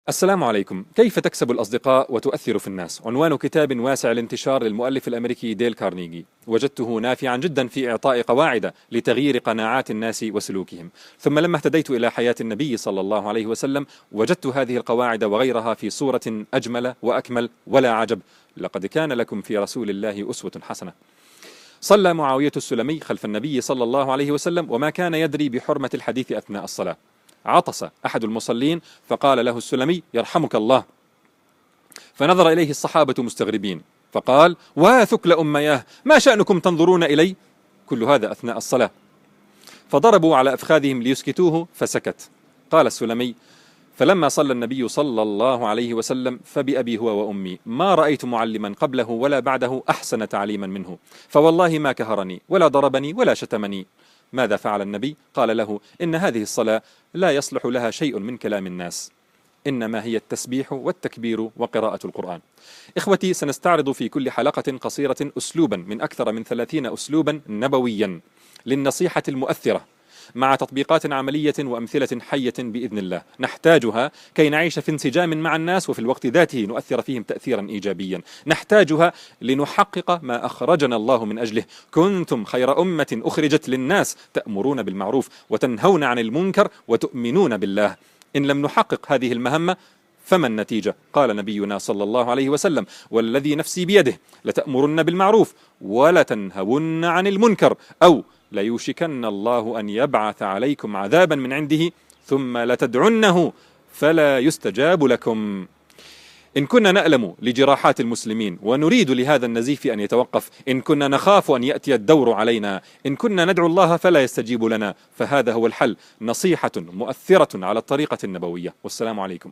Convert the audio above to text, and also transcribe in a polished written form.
السلام عليكم. كيف تكسب الأصدقاء وتؤثر في الناس؟ عنوان كتاب واسع الانتشار للمؤلف الأمريكي ديل كارنيجي، وجدته نافعا جدا في إعطاء قواعد لتغيير قناعات الناس وسلوكهم. ثم لما اهتديت إلى حياة النبي صلى الله عليه وسلم وجدت هذه القواعد وغيرها في صورة أجمل وأكمل، ولا عجب، لقد كان لكم في رسول الله أسوة حسنة. صلى معاوية السلمي خلف النبي صلى الله عليه وسلم وما كان يدري بحرمة الحديث أثناء الصلاة. عطس أحد المصلين فقال له السلمي: يرحمك الله. فنظر إليه الصحابة مستغربين فقال: وثكل أمياه، ما شأنكم تنظرون إلي؟ كل هذا أثناء الصلاة. فضربوا على أفخاذهم ليسكتوه فسكت. قال السلمي: فلما صلى النبي صلى الله عليه وسلم فبأبي هو وأمي ما رأيت معلما قبله ولا بعده أحسن تعليما منه، فوالله ما كهرني ولا ضربني ولا شتمني. ماذا فعل النبي؟ قال له: إن هذه الصلاة لا يصلح لها شيء من كلام الناس، إنما هي التسبيح والتكبير وقراءة القرآن. إخوتي، سنستعرض في كل حلقة قصيرة أسلوبا من أكثر من 30 أسلوبا نبويا للنصيحة المؤثرة، مع تطبيقات عملية وأمثلة حية بإذن الله نحتاجها كي نعيش في انسجام مع الناس، وفي الوقت ذاته نؤثر فيهم تأثيرا إيجابيا. نحتاجها لنحقق ما أخرجنا الله من أجله: كنتم خير أمة أخرجت للناس تأمرون بالمعروف وتنهون عن المنكر وتؤمنون بالله. إن لم نحقق هذه المهمة فما النتيجة؟ قال نبينا صلى الله عليه وسلم: والذي نفسي بيده لتأمرن بالمعروف ولتنهون عن المنكر، أو ليوشكن الله أن يبعث عليكم عذابا من عنده ثم لتدعنه فلا يستجاب لكم. إن كنا نألم لجراحات المسلمين ونريد لهذا النزيف أن يتوقف، إن كنا نخاف أن يأتي الدور علينا، إن كنا ندعو الله فلا يستجيب لنا، فهذا هو الحل: نصيحة مؤثرة على الطريقة النبوية. والسلام عليكم.